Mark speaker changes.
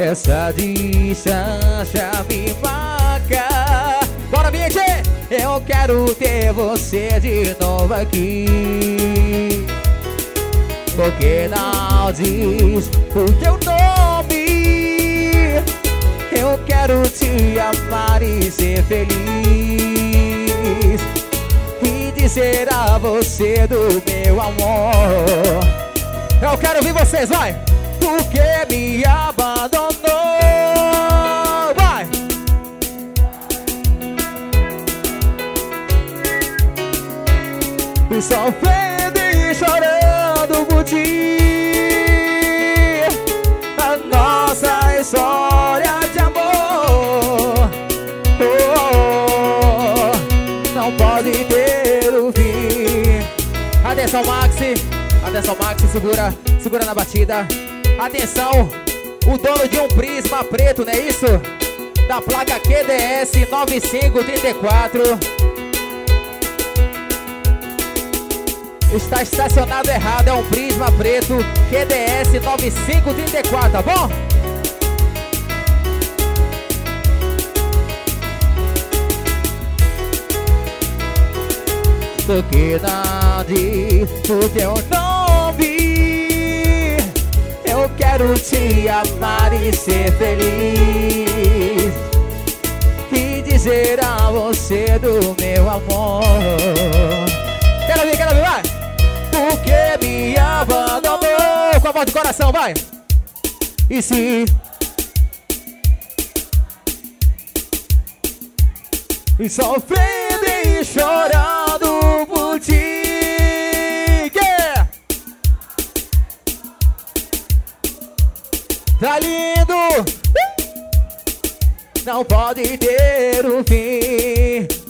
Speaker 1: essa distância me marca. Bora, ambiente! Eu quero ter você de novo aqui. Porque não diz o teu nome. Eu quero te amar e ser feliz, e dizer a você do meu amor. Eu quero ouvir vocês, vai! Porque me abandonou. Vai! E sofrendo e chorando por ti. A nossa história de amor, não pode ter o fim. Atenção, Maxi. Atenção, Maxi, segura na batida. Atenção, o dono de um Prisma preto, não é isso? Da placa QDS 9534. Está estacionado errado, é um Prisma preto QDS 9534, tá bom? Porque não diz o teu nome. Eu quero te amar e ser feliz, e dizer a você do meu amor. Quero ouvir, vai! Porque me abandonou. Com a voz do coração, vai! E se... E sofrendo e chorando por ti. Yeah! Tá lindo! Não pode ter um fim.